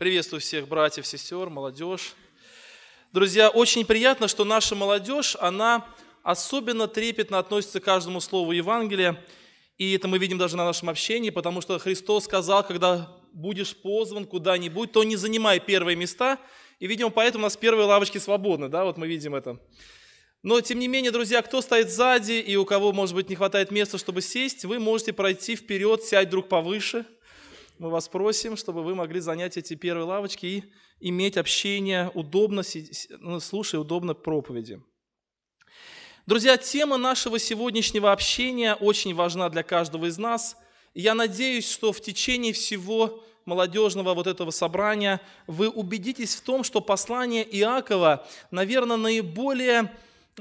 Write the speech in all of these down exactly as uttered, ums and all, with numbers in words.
Приветствую всех братьев, сестер, молодежь. Друзья, очень приятно, что наша молодежь, она особенно трепетно относится к каждому слову Евангелия. И это мы видим даже на нашем общении, потому что Христос сказал, когда будешь позван куда-нибудь, то не занимай первые места. И, видимо, поэтому у нас первые лавочки свободны, да, вот мы видим это. Но, тем не менее, друзья, кто стоит сзади и у кого, может быть, не хватает места, чтобы сесть, вы можете пройти вперед, сядь вдруг повыше. Мы вас просим, чтобы вы могли занять эти первые лавочки и иметь общение, удобно, слушая удобно проповеди. Друзья, тема нашего сегодняшнего общения очень важна для каждого из нас. Я надеюсь, что в течение всего молодежного вот этого собрания вы убедитесь в том, что послание Иакова, наверное, наиболее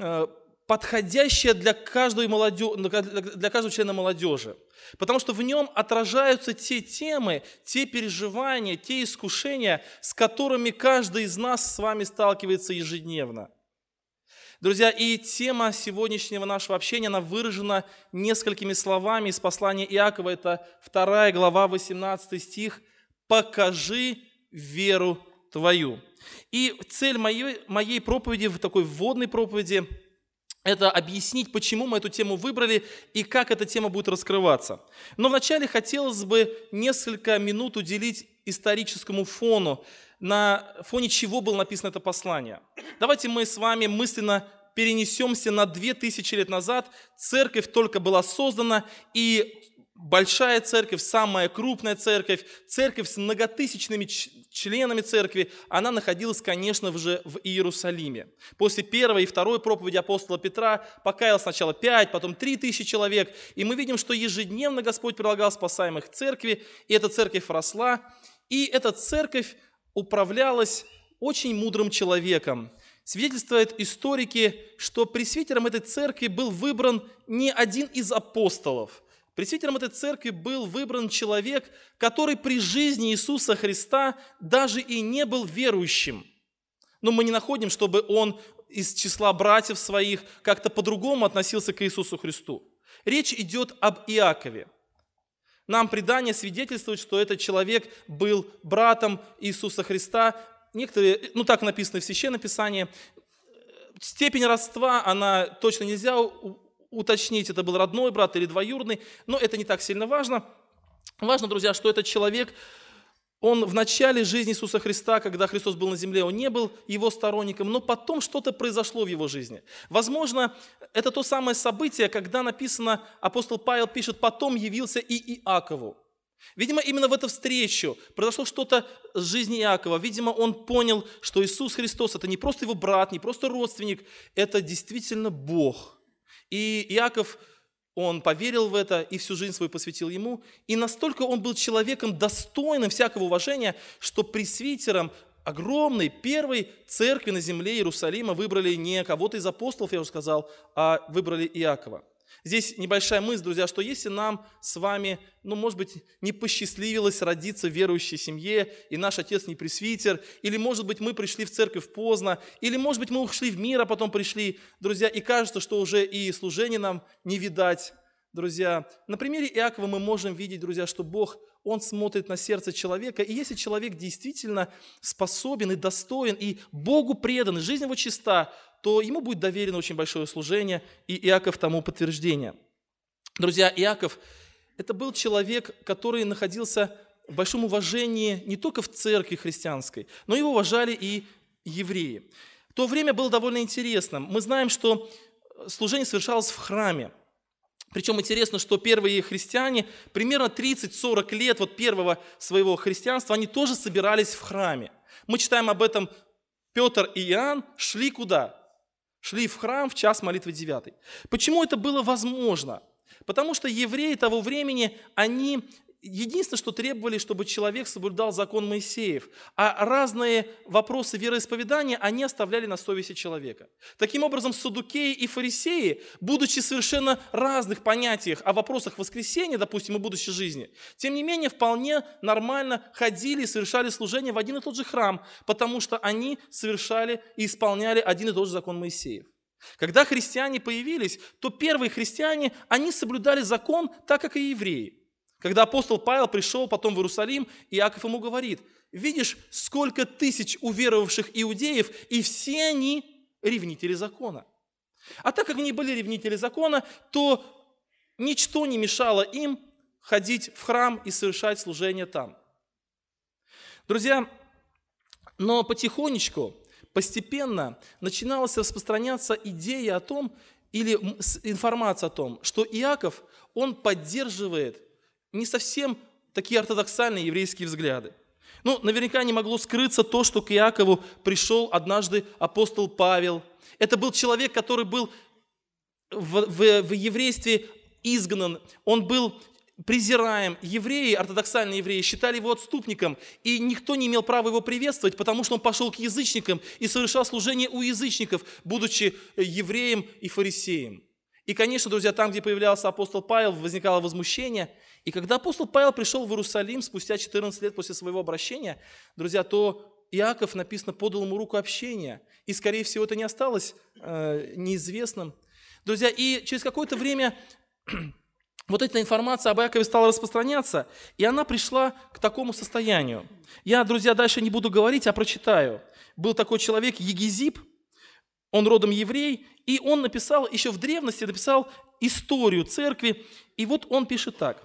подходящее для каждой молодежи, для каждого члена молодежи. Потому что в нем отражаются те темы, те переживания, те искушения, с которыми каждый из нас с вами сталкивается ежедневно. Друзья, и тема сегодняшнего нашего общения, она выражена несколькими словами из послания Иакова. Это вторая глава, восемнадцатый стих. «Покажи веру твою». И цель моей, моей проповеди, в такой вводной проповеди, это объяснить, почему мы эту тему выбрали и как эта тема будет раскрываться. Но вначале хотелось бы несколько минут уделить историческому фону, на фоне чего было написано это послание. Давайте мы с вами мысленно перенесемся на две тысячи лет назад. Церковь только была создана, и большая церковь, самая крупная церковь, церковь с многотысячными членами церкви, она находилась, конечно же, в Иерусалиме. После первой и второй проповеди апостола Петра покаялось сначала пять, потом три тысячи человек, и мы видим, что ежедневно Господь прилагал спасаемых к церкви, и эта церковь росла, и эта церковь управлялась очень мудрым человеком. Свидетельствуют историки, что пресвитером этой церкви был выбран не один из апостолов. Пресвитером этой церкви был выбран человек, который при жизни Иисуса Христа даже и не был верующим. Но мы не находим, чтобы он из числа братьев своих как-то по-другому относился к Иисусу Христу. Речь идет об Иакове. Нам предание свидетельствует, что этот человек был братом Иисуса Христа. Некоторые, ну так написано в Священном Писании, степень родства, она точно нельзя уточнить, это был родной брат или двоюродный, но это не так сильно важно. Важно, друзья, что этот человек, он в начале жизни Иисуса Христа, когда Христос был на земле, он не был его сторонником, но потом что-то произошло в его жизни. Возможно, это то самое событие, когда написано, апостол Павел пишет, потом явился и Иакову. Видимо, именно в эту встречу произошло что-то с жизни Иакова. Видимо, он понял, что Иисус Христос – это не просто его брат, не просто родственник, это действительно Бог. И Иаков, он поверил в это и всю жизнь свою посвятил ему. И настолько он был человеком достойным всякого уважения, что пресвитером огромной первой церкви на земле Иерусалима выбрали не кого-то из апостолов, я уже сказал, а выбрали Иакова. Здесь небольшая мысль, друзья, что если нам с вами, ну, может быть, не посчастливилось родиться в верующей семье, и наш отец не пресвитер, или, может быть, мы пришли в церковь поздно, или, может быть, мы ушли в мир, а потом пришли, друзья, и кажется, что уже и служение нам не видать, друзья. На примере Иакова мы можем видеть, друзья, что Бог, Он смотрит на сердце человека, и если человек действительно способен и достоин, и Богу предан, и жизнь его чиста, то ему будет доверено очень большое служение, и Иаков тому подтверждение. Друзья, Иаков – это был человек, который находился в большом уважении не только в церкви христианской, но его уважали и евреи. В то время было довольно интересно. Мы знаем, что служение совершалось в храме. Причем интересно, что первые христиане, примерно тридцать-сорок лет вот первого своего христианства, они тоже собирались в храме. Мы читаем об этом, Петр и Иоанн шли куда? Шли в храм в час молитвы девятой. Почему это было возможно? Потому что евреи того времени, они единственное, что требовали, чтобы человек соблюдал закон Моисеев, а разные вопросы вероисповедания они оставляли на совести человека. Таким образом, саддукеи и фарисеи, будучи совершенно разных понятиях о вопросах воскресения, допустим, и будущей жизни, тем не менее, вполне нормально ходили и совершали служение в один и тот же храм, потому что они совершали и исполняли один и тот же закон Моисеев. Когда христиане появились, то первые христиане, они соблюдали закон так, как и евреи. Когда апостол Павел пришел потом в Иерусалим, Иаков ему говорит: видишь, сколько тысяч уверовавших иудеев, и все они ревнители закона. А так как они были ревнители закона, то ничто не мешало им ходить в храм и совершать служение там. Друзья, но потихонечку, постепенно начиналась распространяться идея о том, или информация о том, что Иаков, он поддерживает не совсем такие ортодоксальные еврейские взгляды. Ну, наверняка не могло скрыться то, что к Иакову пришел однажды апостол Павел. Это был человек, который был в, в, в еврействе изгнан, он был презираем. Евреи, ортодоксальные евреи, считали его отступником, и никто не имел права его приветствовать, потому что он пошел к язычникам и совершал служение у язычников, будучи евреем и фарисеем. И, конечно, друзья, там, где появлялся апостол Павел, возникало возмущение. И когда апостол Павел пришел в Иерусалим спустя четырнадцать лет после своего обращения, друзья, то Иаков, написано, подал ему руку общения. И, скорее всего, это не осталось э, неизвестным. Друзья, и через какое-то время вот эта информация об Иакове стала распространяться, и она пришла к такому состоянию. Я, друзья, дальше не буду говорить, а прочитаю. Был такой человек Егезип, он родом еврей, и он написал, еще в древности написал историю церкви, и вот он пишет так.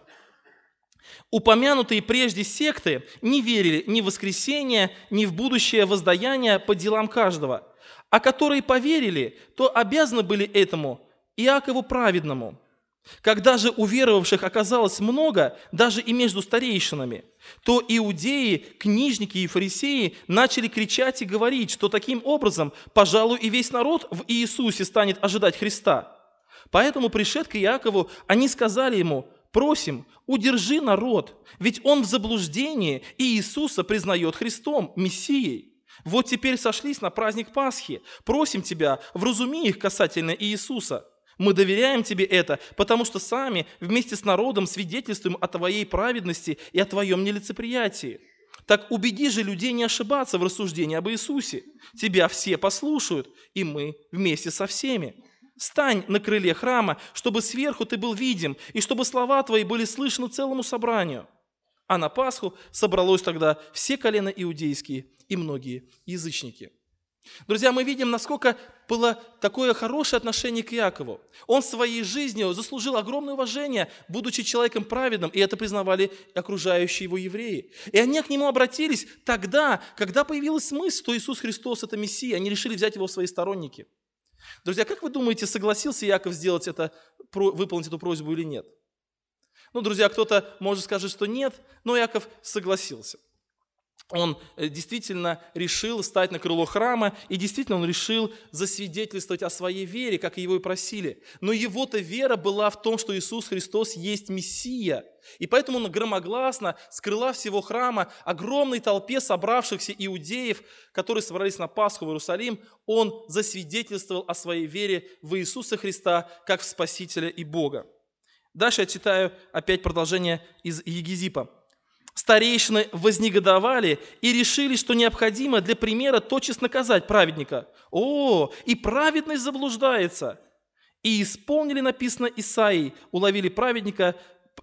«Упомянутые прежде секты не верили ни в воскресение, ни в будущее воздаяние по делам каждого, а которые поверили, то обязаны были этому Иакову праведному. Когда же уверовавших оказалось много, даже и между старейшинами, то иудеи, книжники и фарисеи начали кричать и говорить, что таким образом, пожалуй, и весь народ в Иисусе станет ожидать Христа. Поэтому, пришед к Иакову, они сказали ему: «Просим, удержи народ, ведь он в заблуждении, и Иисуса признает Христом, Мессией. Вот теперь сошлись на праздник Пасхи. Просим тебя, вразуми их касательно Иисуса. Мы доверяем тебе это, потому что сами вместе с народом свидетельствуем о твоей праведности и о твоем нелицеприятии. Так убеди же людей не ошибаться в рассуждении об Иисусе. Тебя все послушают, и мы вместе со всеми. Стань на крыле храма, чтобы сверху ты был видим, и чтобы слова твои были слышны целому собранию». А на Пасху собралось тогда все колена иудейские и многие язычники. Друзья, мы видим, насколько было такое хорошее отношение к Иакову. Он своей жизнью заслужил огромное уважение, будучи человеком праведным, и это признавали окружающие его евреи. И они к нему обратились тогда, когда появилась мысль, что Иисус Христос – это Мессия. Они решили взять его в свои сторонники. Друзья, как вы думаете, согласился Иаков сделать это, выполнить эту просьбу или нет? Ну, друзья, кто-то может сказать, что нет, но Иаков согласился. Он действительно решил стать на крыло храма, и действительно он решил засвидетельствовать о своей вере, как его и просили. Но его-то вера была в том, что Иисус Христос есть Мессия. И поэтому он громогласно, с крыла всего храма, огромной толпе собравшихся иудеев, которые собрались на Пасху в Иерусалим, он засвидетельствовал о своей вере в Иисуса Христа, как в Спасителя и Бога. Дальше я читаю опять продолжение из Егезипа. «Старейшины вознегодовали и решили, что необходимо для примера тотчас наказать праведника. О, и праведность заблуждается! И исполнили, написано, Исаии, уловили праведника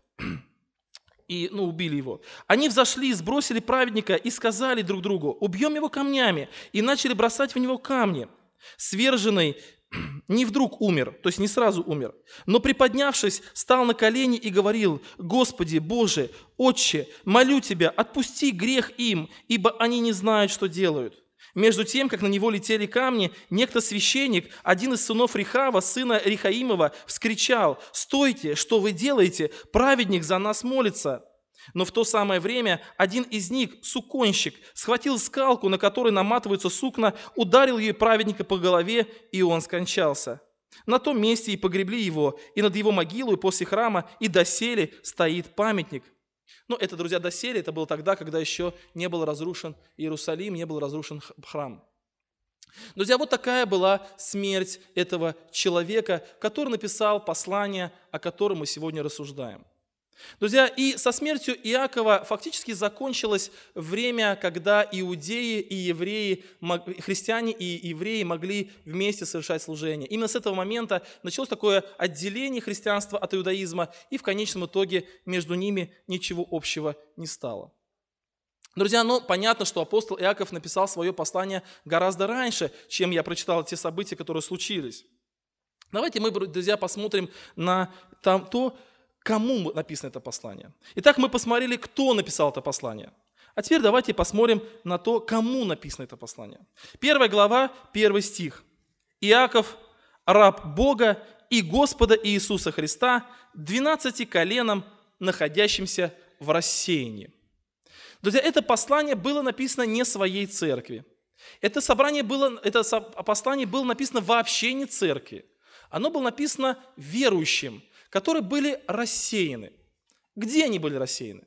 и ну, убили его. Они взошли, сбросили праведника и сказали друг другу: убьем его камнями, и начали бросать в него камни. Сверженный не вдруг умер, то есть не сразу умер, но приподнявшись, стал на колени и говорил: Господи, Боже, Отче, молю Тебя, отпусти грех им, ибо они не знают, что делают. Между тем, как на него летели камни, некто священник, один из сынов Рехава, сына Рехаимова, вскричал: «Стойте, что вы делаете? Праведник за нас молится». Но в то самое время один из них, суконщик, схватил скалку, на которой наматываются сукна, ударил ее праведника по голове, и он скончался. На том месте и погребли его, и над его могилой после храма и доселе стоит памятник. Но это, друзья, доселе, это было тогда, когда еще не был разрушен Иерусалим, не был разрушен храм. Друзья, вот такая была смерть этого человека, который написал послание, о котором мы сегодня рассуждаем. Друзья, и со смертью Иакова фактически закончилось время, когда иудеи и евреи, христиане и евреи могли вместе совершать служение. Именно с этого момента началось такое отделение христианства от иудаизма, и в конечном итоге между ними ничего общего не стало. Друзья, ну понятно, что апостол Иаков написал свое послание гораздо раньше, чем я прочитал те события, которые случились. Давайте мы, друзья, посмотрим на там, то, кому написано это послание. Итак, мы посмотрели, кто написал это послание. А теперь давайте посмотрим на то, кому написано это послание. Первая глава, первый стих. «Иаков, раб Бога и Господа Иисуса Христа, двенадцати коленам, находящимся в рассеянии». Друзья, это послание было написано не своей церкви. Это, собрание было, это послание было написано вообще не церкви. Оно было написано верующим, которые были рассеяны. Где они были рассеяны?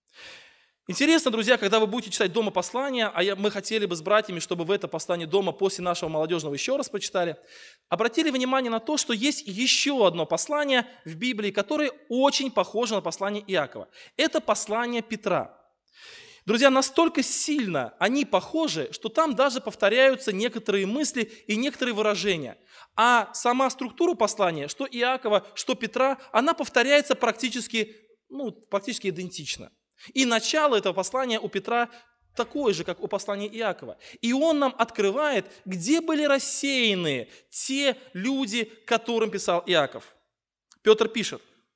Интересно, друзья, когда вы будете читать дома послания, а я, мы хотели бы с братьями, чтобы вы это послание дома после нашего молодежного еще раз прочитали, обратили внимание на то, что есть еще одно послание в Библии, которое очень похоже на послание Иакова. Это послание Петра. Друзья, настолько сильно они похожи, что там даже повторяются некоторые мысли и некоторые выражения. А сама структура послания, что Иакова, что Петра, она повторяется практически, ну, практически идентично. И начало этого послания у Петра такое же, как у послания Иакова. И он нам открывает, где были рассеяны те люди, которым писал Иаков. Петр пишет: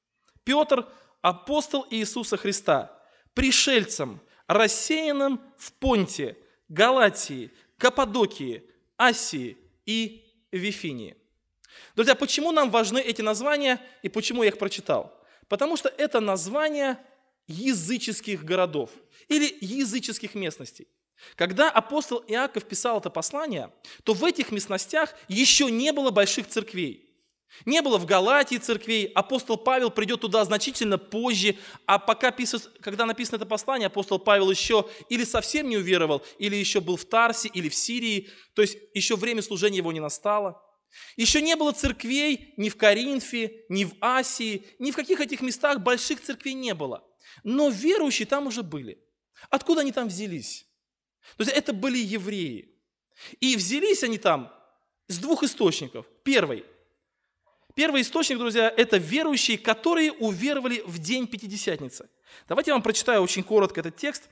«Петр, апостол Иисуса Христа, пришельцам, рассеянным в Понте, Галатии, Каппадокии, Асии и Вифинии». Друзья, почему нам важны эти названия и почему я их прочитал? Потому что это названия языческих городов или языческих местностей. Когда апостол Иаков писал это послание, то в этих местностях еще не было больших церквей. Не было в Галатии церквей, апостол Павел придет туда значительно позже, а пока, когда написано это послание, апостол Павел еще или совсем не уверовал, или еще был в Тарсе, или в Сирии, то есть еще время служения его не настало. Еще не было церквей ни в Коринфе, ни в Асии, ни в каких этих местах больших церквей не было. Но верующие там уже были. Откуда они там взялись? То есть это были евреи. И взялись они там с двух источников. Первый. Первый источник, друзья, это верующие, которые уверовали в день Пятидесятницы. Давайте я вам прочитаю очень коротко этот текст.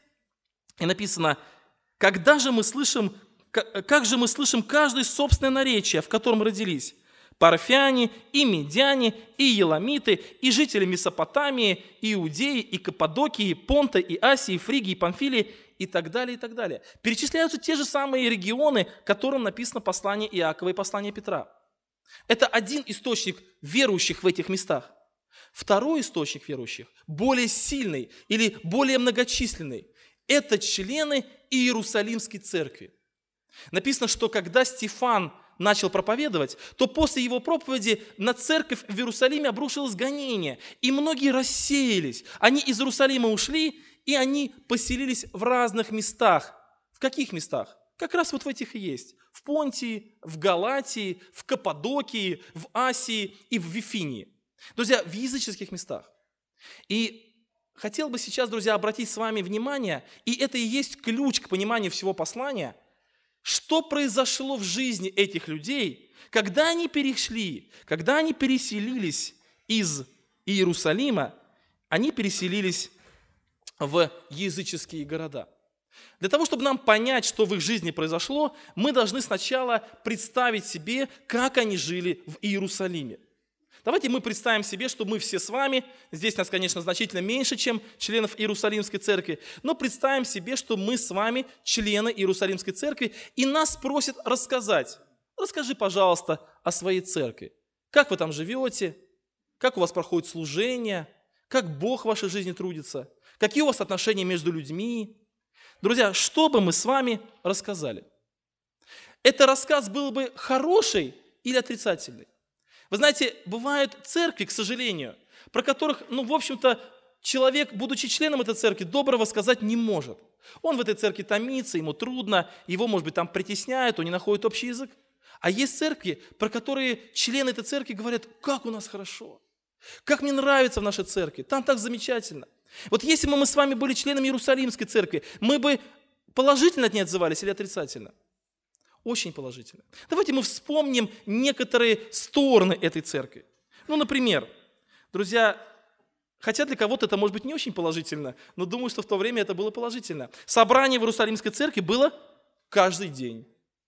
И написано: «Когда же мы слышим, как же мы слышим каждое собственное наречие, в котором родились? Парфяне, и медяне, и еламиты, и жители Месопотамии, и Иудеи, и Каппадокии, Понта, и Асии, Фригии, и Памфилии», и так далее, и так далее. Перечисляются те же самые регионы, которым написано послание Иакова и послание Петра. Это один источник верующих в этих местах. Второй источник верующих, более сильный или более многочисленный, это члены Иерусалимской церкви. Написано, что когда Стефан начал проповедовать, то после его проповеди на церковь в Иерусалиме обрушилось гонение, и многие рассеялись. Они из Иерусалима ушли, и они поселились в разных местах. В каких местах? Как раз вот в этих и есть. В Понтии, в Галатии, в Каппадокии, в Асии и в Вифинии. Друзья, в языческих местах. И хотел бы сейчас, друзья, обратить с вами внимание, и это и есть ключ к пониманию всего послания, что произошло в жизни этих людей, когда они перешли, когда они переселились из Иерусалима, они переселились в языческие города. Для того, чтобы нам понять, что в их жизни произошло, мы должны сначала представить себе, как они жили в Иерусалиме. Давайте мы представим себе, что мы все с вами, здесь нас, конечно, значительно меньше, чем членов Иерусалимской церкви, но представим себе, что мы с вами члены Иерусалимской церкви, и нас просят рассказать. Расскажи, пожалуйста, о своей церкви. Как вы там живете? Как у вас проходит служение? Как Бог в вашей жизни трудится? Какие у вас отношения между людьми? Друзья, что бы мы с вами рассказали? Это рассказ был бы хороший или отрицательный? Вы знаете, бывают церкви, к сожалению, про которых, ну, в общем-то, человек, будучи членом этой церкви, доброго сказать не может. Он в этой церкви томится, ему трудно, его, может быть, там притесняют, он не находит общий язык. А есть церкви, про которые члены этой церкви говорят: как у нас хорошо, как мне нравится в нашей церкви, там так замечательно. Вот если бы мы с вами были членами Иерусалимской церкви, мы бы положительно от ней отзывались или отрицательно? Очень положительно. Давайте мы вспомним некоторые стороны этой церкви. Ну, например, друзья, Хотя для кого-то это может быть не очень положительно, но думаю, что в то время это было положительно. Собрание в Иерусалимской церкви было каждый день.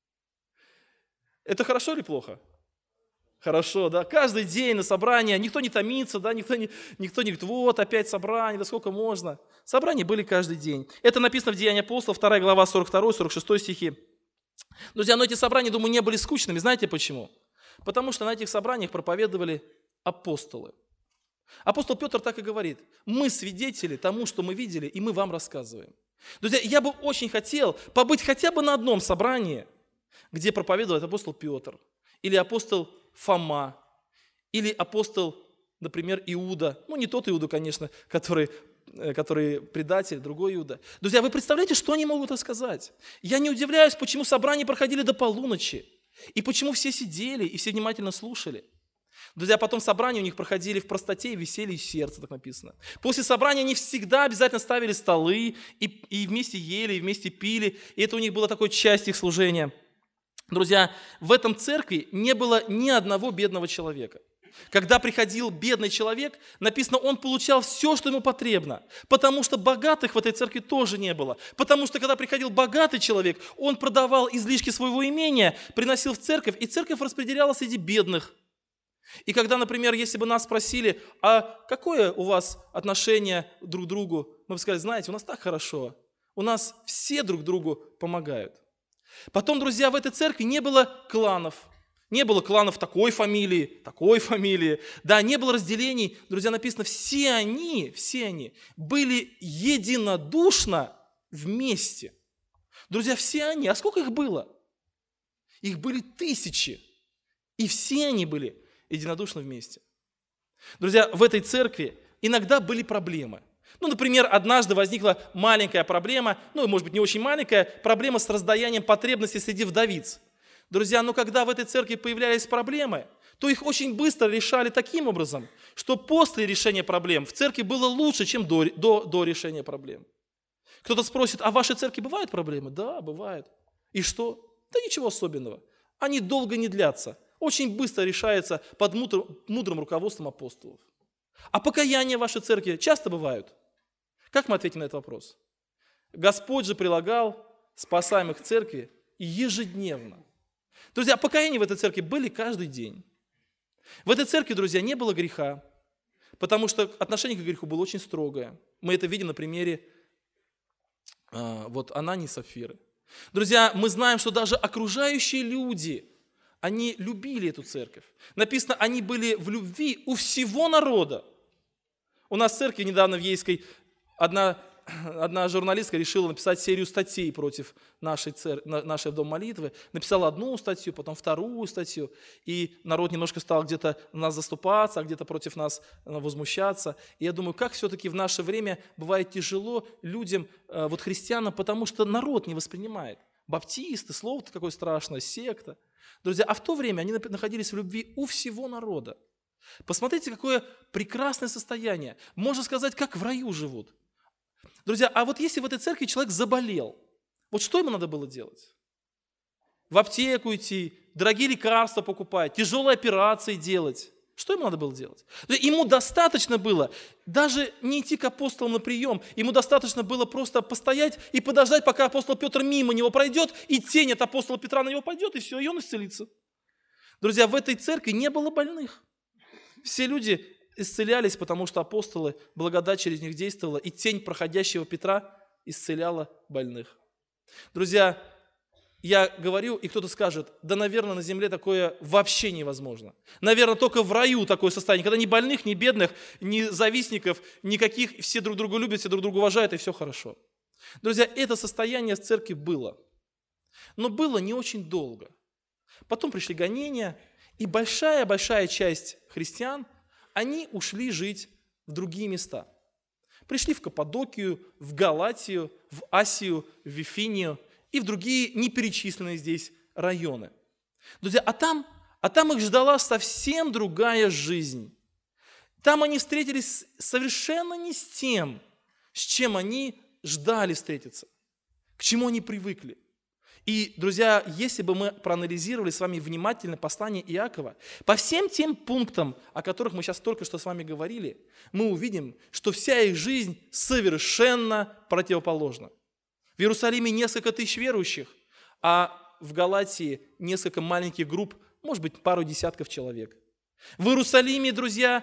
Это хорошо или плохо? Хорошо, да, каждый день на собрание, никто не томится, да, никто не, никто не говорит, вот опять собрание, да сколько можно. Собрания были каждый день. Это написано в Деяниях апостолов, вторая глава, сорок второй сорок шестой стихи. Друзья, но эти собрания, думаю, не были скучными. Знаете почему? Потому что на этих собраниях проповедовали апостолы. Апостол Петр так и говорит, мы свидетели тому, что мы видели, и мы вам рассказываем. Друзья, я бы очень хотел побыть хотя бы на одном собрании, где проповедует апостол Петр, или апостол Фома, или апостол, например, Иуда. Ну, не тот Иуда, конечно, который, который предатель, другой Иуда. Друзья, вы представляете, что они могут рассказать? Я не удивляюсь, почему собрания проходили до полуночи, и почему все сидели и все внимательно слушали. Друзья, потом собрания у них проходили в простоте и веселье сердца, так написано. После собрания они всегда обязательно ставили столы, и, и вместе ели, и вместе пили, и это у них была такой часть их служения. Друзья, в этом церкви не было ни одного бедного человека. Когда приходил бедный человек, написано, он получал все, что ему потребно, потому что богатых в этой церкви тоже не было. Потому что когда приходил богатый человек, он продавал излишки своего имения, приносил в церковь, и церковь распределяла среди бедных. И когда, например, если бы нас спросили, а какое у вас отношение друг к другу, мы бы сказали, знаете, у нас так хорошо, у нас все друг другу помогают. Потом, друзья, в этой церкви не было кланов. Не было кланов такой фамилии, такой фамилии. Да, не было разделений. Друзья, написано, все они, все они были единодушно вместе. Друзья, все они, а сколько их было? Их были тысячи. И все они были единодушно вместе. Друзья, в этой церкви иногда были проблемы. Ну, например, однажды возникла маленькая проблема, ну, может быть, не очень маленькая, проблема с раздаянием потребностей среди вдовиц. Друзья, но когда в этой церкви появлялись проблемы, то их очень быстро решали таким образом, что после решения проблем в церкви было лучше, чем до, до, до решения проблем. Кто-то спросит, а в вашей церкви бывают проблемы? Да, бывают. И что? Да ничего особенного. Они долго не длятся. Очень быстро решается под мудрым, мудрым руководством апостолов. А покаяния в вашей церкви часто бывают? Как мы ответим на этот вопрос? Господь же прилагал спасаемых в церкви ежедневно. Друзья, покаяния в этой церкви были каждый день. В этой церкви, друзья, не было греха, потому что отношение к греху было очень строгое. Мы это видим на примере а, вот Анании и Сапфиры. Друзья, мы знаем, что даже окружающие люди, они любили эту церковь. Написано, они были в любви у всего народа. У нас в церкви недавно в Ейской одна, одна журналистка решила написать серию статей против нашей, цер... нашей Дом молитвы. Написала одну статью, потом вторую статью. И народ немножко стал где-то на нас заступаться, а где-то против нас возмущаться. И я думаю, как все-таки в наше время бывает тяжело людям, вот христианам, потому что народ не воспринимает. Баптисты, слово-то какое страшное, секта. Друзья, а в то время они находились в любви у всего народа. Посмотрите, какое прекрасное состояние. Можно сказать, как в раю живут. Друзья, а вот если в этой церкви человек заболел, вот что ему надо было делать? В аптеку идти, дорогие лекарства покупать, тяжелые операции делать. Что ему надо было делать? Ему достаточно было даже не идти к апостолам на прием, ему достаточно было просто постоять и подождать, пока апостол Петр мимо него пройдет, и тень от апостола Петра на него пойдет, и все, и он исцелится. Друзья, в этой церкви не было больных. Все люди исцелялись, потому что апостолы, благодать через них действовала, и тень проходящего Петра исцеляла больных. Друзья, я говорю, и кто-то скажет, да, наверное, на земле такое вообще невозможно. Наверное, только в раю такое состояние, когда ни больных, ни бедных, ни завистников, никаких, все друг друга любят, все друг друга уважают, и все хорошо. Друзья, это состояние в церкви было. Но было не очень долго. Потом пришли гонения, и большая-большая часть христиан, они ушли жить в другие места. Пришли в Каппадокию, в Галатию, в Асию, в Вифинию и в другие неперечисленные здесь районы. Друзья, а там, а там их ждала совсем другая жизнь. Там они встретились совершенно не с тем, с чем они ждали встретиться, к чему они привыкли. И, друзья, если бы мы проанализировали с вами внимательно послание Иакова, по всем тем пунктам, о которых мы сейчас только что с вами говорили, мы увидим, что вся их жизнь совершенно противоположна. В Иерусалиме несколько тысяч верующих, а в Галатии несколько маленьких групп, может быть, пару десятков человек. В Иерусалиме, друзья,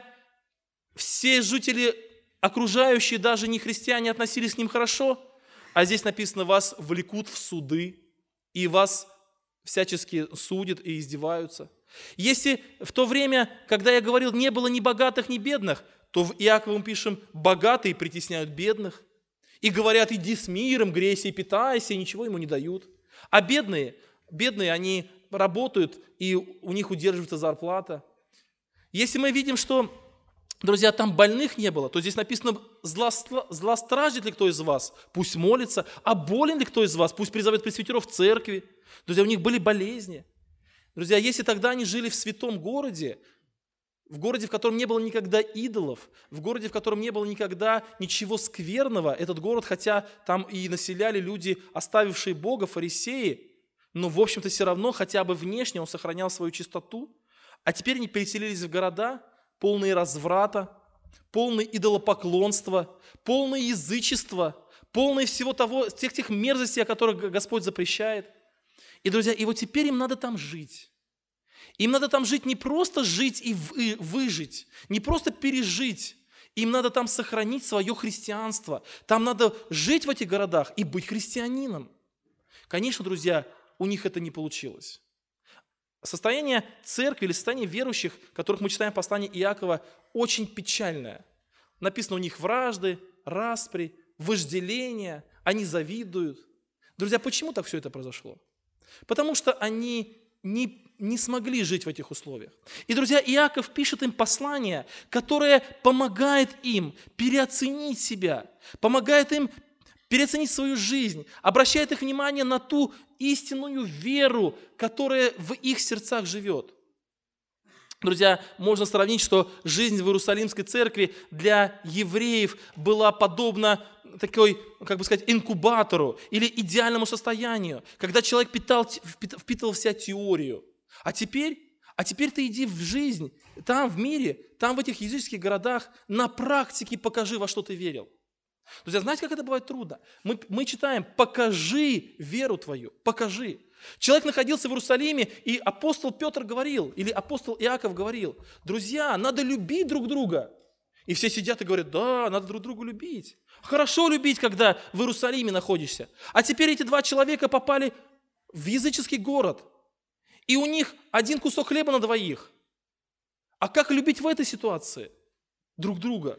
все жители, окружающие, даже не христиане, относились к ним хорошо, а здесь написано, вас влекут в суды, и вас всячески судят и издеваются. Если в то время, когда я говорил, не было ни богатых, ни бедных, то в Иакове мы пишем, богатые притесняют бедных, и говорят, иди с миром, грейся и питайся, и ничего ему не дают. А бедные, бедные, они работают, и у них удерживается зарплата. Если мы видим, что, друзья, там больных не было, то здесь написано, злостражит ли кто из вас, пусть молится, а болен ли кто из вас, пусть призовет пресвитеров в церкви. Друзья, у них были болезни. Друзья, если тогда они жили в святом городе, в городе, в котором не было никогда идолов, в городе, в котором не было никогда ничего скверного, этот город, хотя там и населяли люди, оставившие Бога, фарисеи, но, в общем-то, все равно хотя бы внешне он сохранял свою чистоту, а теперь они переселились в города, полные разврата, полные идолопоклонства, полные язычества, полные всего того, всех тех мерзостей, о которых Господь запрещает. И, друзья, и вот теперь им надо там жить. Им надо там жить, не просто жить и выжить, не просто пережить. Им надо там сохранить свое христианство. Там надо жить в этих городах и быть христианином. Конечно, друзья, у них это не получилось. Состояние церкви или состояние верующих, которых мы читаем в послании Иакова, очень печальное. Написано у них вражды, распри, вожделение, они завидуют. Друзья, почему так все это произошло? Потому что они не, не смогли жить в этих условиях. И, друзья, Иаков пишет им послание, которое помогает им переоценить себя, помогает им переоценить свою жизнь, обращает их внимание на ту истинную веру, которая в их сердцах живет. Друзья, можно сравнить, что жизнь в Иерусалимской церкви для евреев была подобна такой, как бы сказать, инкубатору или идеальному состоянию, когда человек питал, впитывал в себя теорию. А теперь, а теперь ты иди в жизнь, там в мире, там в этих языческих городах, на практике покажи, во что ты верил. Друзья, знаете, как это бывает трудно? Мы, мы читаем, покажи веру твою, покажи. Человек находился в Иерусалиме, и апостол Петр говорил, или апостол Иаков говорил, друзья, надо любить друг друга. И все сидят и говорят, да, надо друг друга любить. Хорошо любить, когда в Иерусалиме находишься. А теперь эти два человека попали в языческий город, и у них один кусок хлеба на двоих. А как любить в этой ситуации друг друга?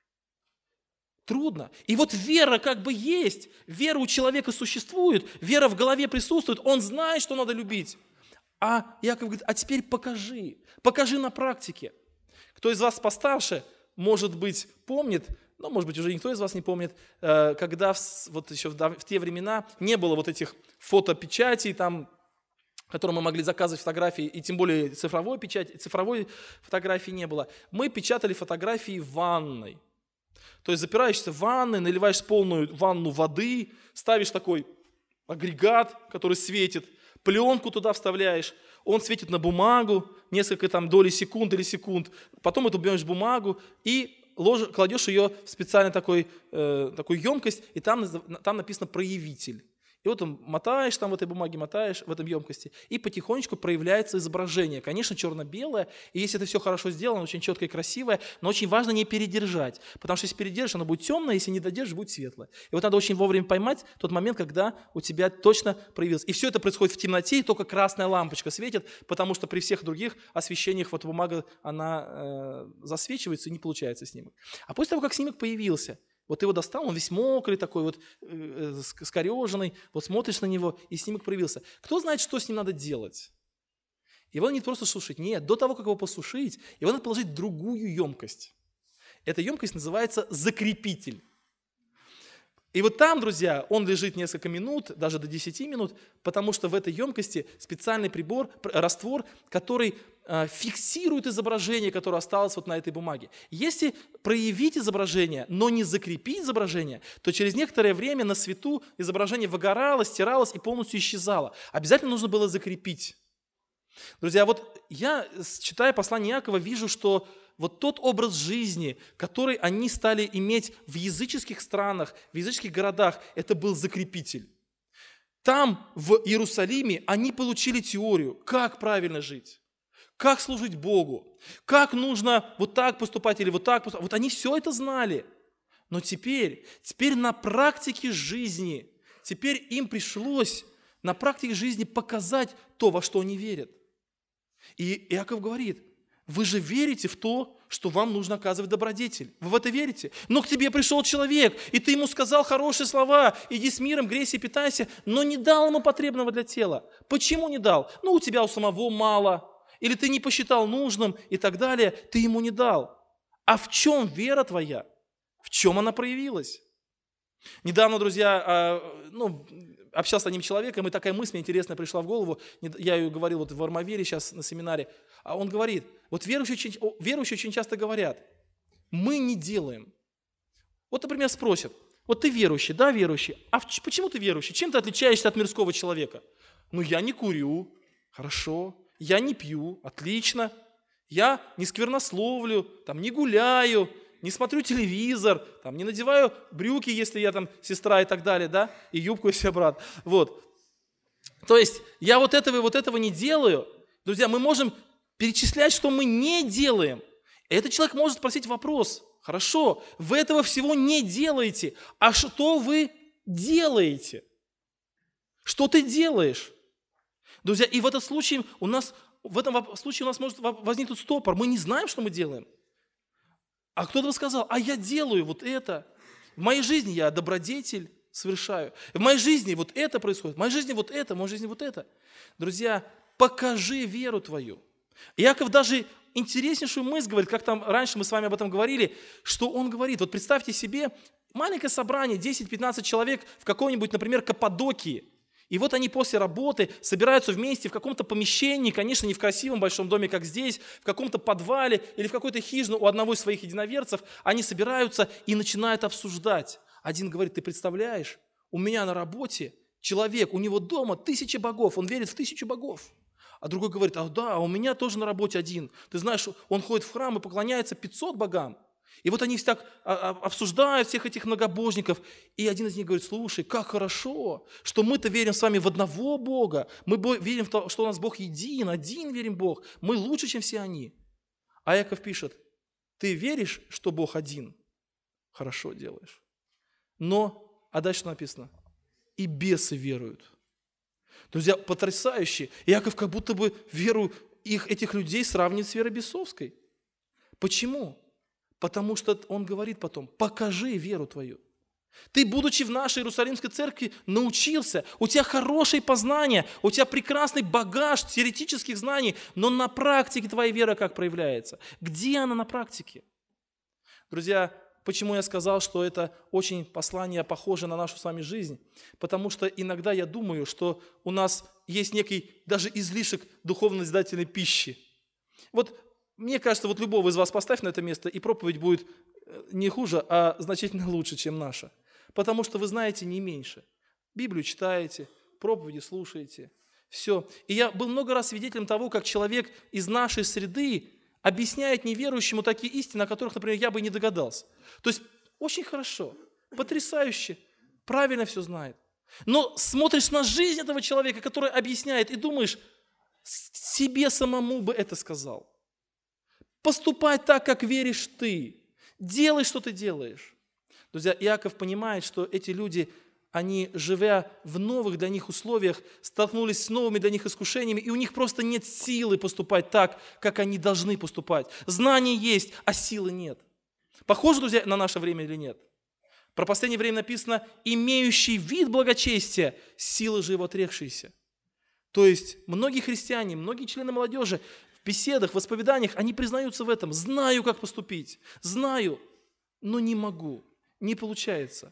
Трудно. И вот вера как бы есть, вера у человека существует, вера в голове присутствует, он знает, что надо любить. А Иаков говорит, а теперь покажи, покажи на практике. Кто из вас постарше, может быть, помнит, ну, может быть, уже никто из вас не помнит, когда вот еще в те времена не было вот этих фотопечатей, там, которые мы могли заказывать фотографии, и тем более цифровой печати, цифровой фотографии не было. Мы печатали фотографии в ванной. То есть запираешься в ванной, наливаешь полную ванну воды, ставишь такой агрегат, который светит, пленку туда вставляешь, он светит на бумагу, несколько там долей секунд или секунд, потом эту берешь бумагу и лож, кладешь ее в специальную такой, э, такую емкость, и там, там написано «проявитель». И вот он мотаешь, там в этой бумаге мотаешь, в этом емкости, и потихонечку проявляется изображение. Конечно, черно-белое, и если это все хорошо сделано, очень четкое и красивое, но очень важно не передержать, потому что если передержишь, оно будет темное, если не додержишь, будет светлое. И вот надо очень вовремя поймать тот момент, когда у тебя точно проявилось. И все это происходит в темноте, и только красная лампочка светит, потому что при всех других освещениях фотобумага, она э, засвечивается, и не получается снимок. А после того, как снимок появился, вот ты его достал, он весь мокрый такой, вот э, скореженный, вот смотришь на него, и снимок проявился. Кто знает, что с ним надо делать? Его не просто сушить, нет, до того, как его посушить, его надо положить в другую емкость. Эта емкость называется закрепитель. И вот там, друзья, он лежит несколько минут, даже до десяти минут, потому что в этой емкости специальный прибор, раствор, который э, фиксирует изображение, которое осталось вот на этой бумаге. Если проявить изображение, но не закрепить изображение, то через некоторое время на свету изображение выгорало, стиралось и полностью исчезало. Обязательно нужно было закрепить. Друзья, вот я, читая послание Иакова, вижу, что вот тот образ жизни, который они стали иметь в языческих странах, в языческих городах, это был закрепитель. Там, в Иерусалиме, они получили теорию, как правильно жить, как служить Богу, как нужно вот так поступать или вот так поступать. Вот они все это знали. Но теперь, теперь на практике жизни, теперь им пришлось на практике жизни показать то, во что они верят. И Иаков говорит, вы же верите в то, что вам нужно оказывать добродетель. Вы в это верите? Но к тебе пришел человек, и ты ему сказал хорошие слова, иди с миром, грейся и питайся, но не дал ему потребного для тела. Почему не дал? Ну, у тебя у самого мало, или ты не посчитал нужным и так далее, ты ему не дал. А в чем вера твоя? В чем она проявилась? Недавно, друзья, ну, общался с одним человеком, и такая мысль мне интересная пришла в голову. Я ее говорил вот в Армавире сейчас на семинаре. А он говорит, вот верующие, верующие очень часто говорят, мы не делаем. Вот, например, спросят, вот ты верующий, да, верующий, а почему ты верующий? Чем ты отличаешься от мирского человека? Ну, я не курю, хорошо, я не пью, отлично, я не сквернословлю, там, не гуляю, не смотрю телевизор, там, не надеваю брюки, если я там сестра и так далее, да, и юбку, если я брат. Вот. То есть я вот этого и вот этого не делаю. Друзья, мы можем перечислять, что мы не делаем. И этот человек может спросить вопрос, хорошо, вы этого всего не делаете, а что вы делаете? Что ты делаешь? Друзья, и в этом случае у нас, в этом случае у нас может возникнуть стопор, мы не знаем, что мы делаем. А кто-то сказал, а я делаю вот это. В моей жизни я добродетель совершаю. В моей жизни вот это происходит. В моей жизни вот это, в моей жизни вот это. Друзья, покажи веру твою. Иаков даже интереснейшую мысль говорит, как там раньше мы с вами об этом говорили, что он говорит, вот представьте себе маленькое собрание, десять-пятнадцать человек в какой-нибудь, например, Каппадокии. И вот они после работы собираются вместе в каком-то помещении, конечно, не в красивом большом доме, как здесь, в каком-то подвале или в какой-то хижине у одного из своих единоверцев. Они собираются и начинают обсуждать. Один говорит, ты представляешь, у меня на работе человек, у него дома тысяча богов, он верит в тысячу богов. А другой говорит, а да, а у меня тоже на работе один. Ты знаешь, он ходит в храм и поклоняется пятьсот богам. И вот они так обсуждают всех этих многобожников, и один из них говорит, слушай, как хорошо, что мы-то верим с вами в одного Бога, мы верим в то, что у нас Бог един, один верим Бог, мы лучше, чем все они. А Иаков пишет, ты веришь, что Бог один? Хорошо делаешь. Но, а дальше написано, и бесы веруют. Друзья, потрясающе. Иаков как будто бы веру их, этих людей сравнивает с верой бесовской. Почему? Потому что он говорит потом, покажи веру твою. Ты, будучи в нашей Иерусалимской церкви, научился, у тебя хорошие познания, у тебя прекрасный багаж теоретических знаний, но на практике твоя вера как проявляется? Где она на практике? Друзья, почему я сказал, что это очень послание похоже на нашу с вами жизнь? Потому что иногда я думаю, что у нас есть некий даже излишек духовно-назидательной пищи. Вот мне кажется, вот любого из вас поставь на это место, и проповедь будет не хуже, а значительно лучше, чем наша. Потому что вы знаете не меньше. Библию читаете, проповеди слушаете, все. И я был много раз свидетелем того, как человек из нашей среды объясняет неверующему такие истины, о которых, например, я бы не догадался. То есть очень хорошо, потрясающе, правильно все знает. Но смотришь на жизнь этого человека, который объясняет, и думаешь, себе самому бы это сказал. Поступай так, как веришь ты. Делай, что ты делаешь. Друзья, Иаков понимает, что эти люди, они, живя в новых для них условиях, столкнулись с новыми для них искушениями, и у них просто нет силы поступать так, как они должны поступать. Знания есть, а силы нет. Похоже, друзья, на наше время или нет? Про последнее время написано «имеющий вид благочестия, силы же его отрекшиеся». То есть многие христиане, многие члены молодежи в беседах, в исповеданиях, они признаются в этом. Знаю, как поступить, знаю, но не могу, не получается.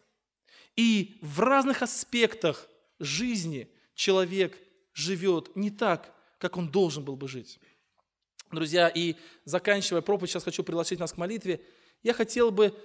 И в разных аспектах жизни человек живет не так, как он должен был бы жить. Друзья, и заканчивая проповедь, сейчас хочу пригласить нас к молитве. Я хотел бы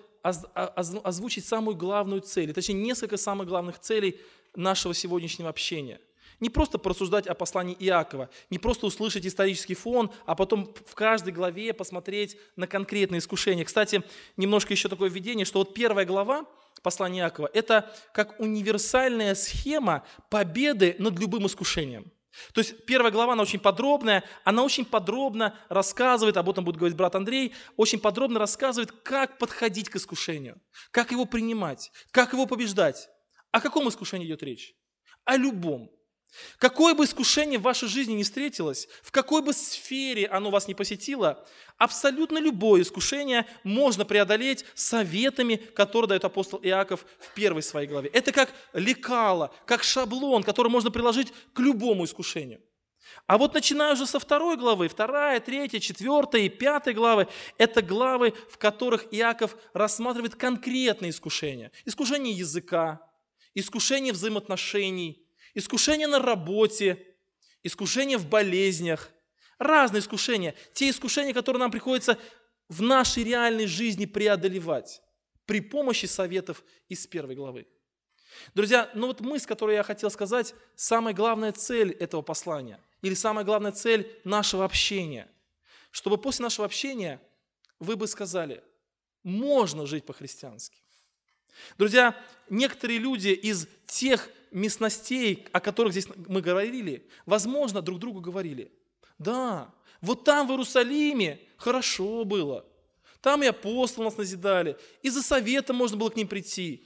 озвучить самую главную цель, точнее, несколько самых главных целей нашего сегодняшнего общения. Не просто порассуждать о послании Иакова, не просто услышать исторический фон, а потом в каждой главе посмотреть на конкретные искушения. Кстати, немножко еще такое введение, что вот первая глава послания Иакова – это как универсальная схема победы над любым искушением. То есть первая глава, она очень подробная, она очень подробно рассказывает, об этом будет говорить брат Андрей, очень подробно рассказывает, как подходить к искушению, как его принимать, как его побеждать. О каком искушении идет речь? О любом. Какое бы искушение в вашей жизни не встретилось, в какой бы сфере оно вас не посетило, абсолютно любое искушение можно преодолеть советами, которые дает апостол Иаков в первой своей главе. Это как лекало, как шаблон, который можно приложить к любому искушению. А вот начиная уже со второй главы, вторая, третья, четвертая и пятая главы, это главы, в которых Иаков рассматривает конкретные искушения. Искушение языка, искушение взаимоотношений, искушения на работе, искушения в болезнях, разные искушения. Те искушения, которые нам приходится в нашей реальной жизни преодолевать при помощи советов из первой главы. Друзья, ну вот мысль, которую я хотел сказать, самая главная цель этого послания, или самая главная цель нашего общения, чтобы после нашего общения вы бы сказали, можно жить по-христиански. Друзья, некоторые люди из тех местностей, о которых здесь мы говорили, возможно, друг другу говорили, да, вот там в Иерусалиме хорошо было, там и апостолы нас назидали, и за советом можно было к ним прийти,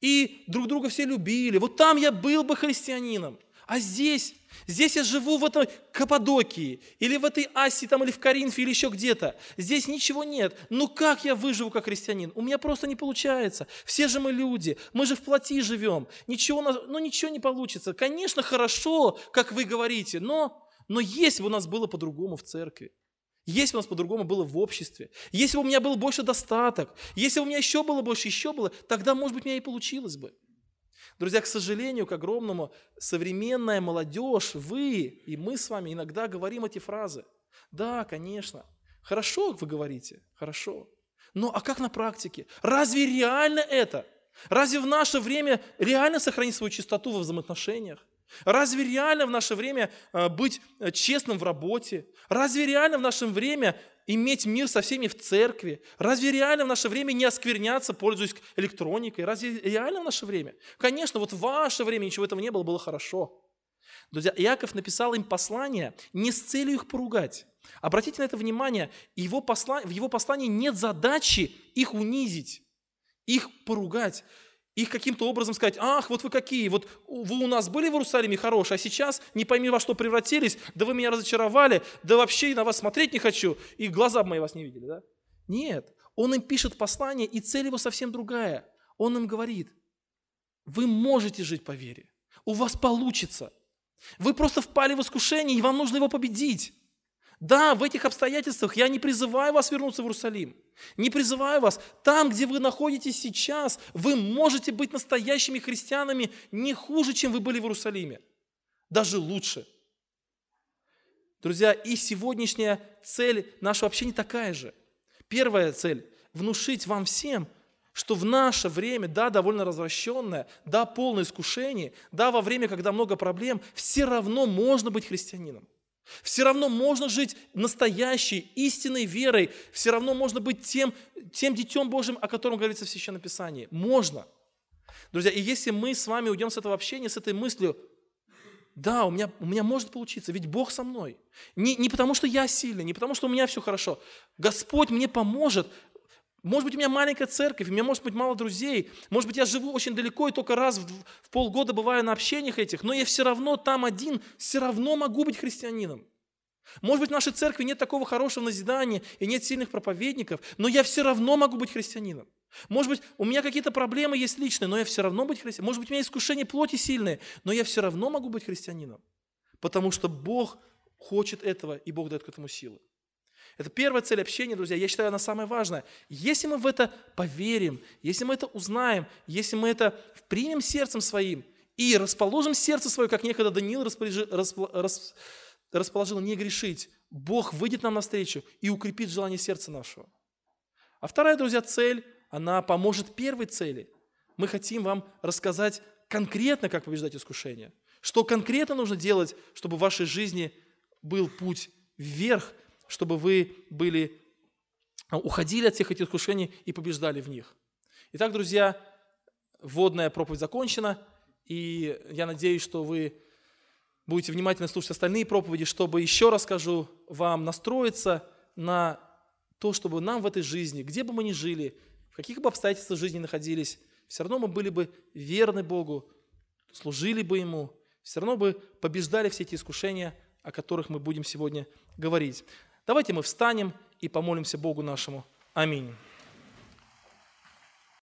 и друг друга все любили, вот там я был бы христианином, а здесь, здесь я живу в этой Каппадокии, или в этой Асии, там, или в Коринфе, или еще где-то. Здесь ничего нет. Ну как я выживу как христианин? У меня просто не получается. Все же мы люди, мы же в плоти живем. Ничего, ну ничего не получится. Конечно, хорошо, как вы говорите, но, но если бы у нас было по-другому в церкви, если бы у нас по-другому было в обществе, если бы у меня был больше достаток, если бы у меня еще было больше, еще было, тогда, может быть, у меня и получилось бы. Друзья, к сожалению, к огромному, современная молодежь, вы и мы с вами иногда говорим эти фразы. Да, конечно. Хорошо, вы говорите, хорошо. Но а как на практике? Разве реально это? Разве в наше время реально сохранить свою чистоту во взаимоотношениях? Разве реально в наше время быть честным в работе? Разве реально в наше время иметь мир со всеми в церкви? Разве реально в наше время не оскверняться, пользуясь электроникой? Разве реально в наше время? Конечно, вот в ваше время ничего этого не было, было хорошо. Друзья, Иаков написал им послание не с целью их поругать. Обратите на это внимание, его посла... в его послании нет задачи их унизить, их поругать. Их каким-то образом сказать, ах, вот вы какие, вот вы у нас были в Иерусалиме хорошие, а сейчас не пойми во что превратились, да вы меня разочаровали, да вообще на вас смотреть не хочу, и глаза бы мои вас не видели, да? Нет, он им пишет послание, и цель его совсем другая. Он им говорит, вы можете жить по вере, у вас получится, вы просто впали в искушение, и вам нужно его победить. Да, в этих обстоятельствах я не призываю вас вернуться в Иерусалим. Не призываю вас. Там, где вы находитесь сейчас, вы можете быть настоящими христианами не хуже, чем вы были в Иерусалиме. Даже лучше. Друзья, и сегодняшняя цель нашего общения такая же. Первая цель – внушить вам всем, что в наше время, да, довольно развращенное, да, полное искушение, да, во время, когда много проблем, все равно можно быть христианином. Все равно можно жить настоящей, истинной верой. Все равно можно быть тем, тем Детем Божьим, о котором говорится в Священном Писании. Можно. Друзья, и если мы с вами уйдем с этого общения, с этой мыслью, да, у меня, у меня может получиться, ведь Бог со мной. Не, не потому, что я сильный, не потому, что у меня все хорошо. Господь мне поможет. Может быть, у меня маленькая церковь, у меня может быть мало друзей, может быть, я живу очень далеко и только раз в, в полгода бываю на общениях этих, но я все равно там один, все равно могу быть христианином. Может быть, в нашей церкви нет такого хорошего назидания и нет сильных проповедников, но я все равно могу быть христианином. Может быть, у меня какие-то проблемы есть личные, но я все равно быть христианином. Может быть, у меня искушения плоти сильные, но я все равно могу быть христианином, потому что Бог хочет этого, и Бог дает к этому силы. Это первая цель общения, друзья, я считаю, она самая важная. Если мы в это поверим, если мы это узнаем, если мы это примем сердцем своим и расположим сердце свое, как некогда Даниил распоряжи, распл, рас, расположил не грешить, Бог выйдет нам навстречу и укрепит желание сердца нашего. А вторая, друзья, цель, она поможет первой цели. Мы хотим вам рассказать конкретно, как побеждать искушение. Что конкретно нужно делать, чтобы в вашей жизни был путь вверх, чтобы вы были, уходили от всех этих искушений и побеждали в них. Итак, друзья, вводная проповедь закончена, и я надеюсь, что вы будете внимательно слушать остальные проповеди, чтобы, еще раз скажу, вам настроиться на то, чтобы нам в этой жизни, где бы мы ни жили, в каких бы обстоятельствах жизни находились, все равно мы были бы верны Богу, служили бы Ему, все равно бы побеждали все эти искушения, о которых мы будем сегодня говорить. Давайте мы встанем и помолимся Богу нашему. Аминь.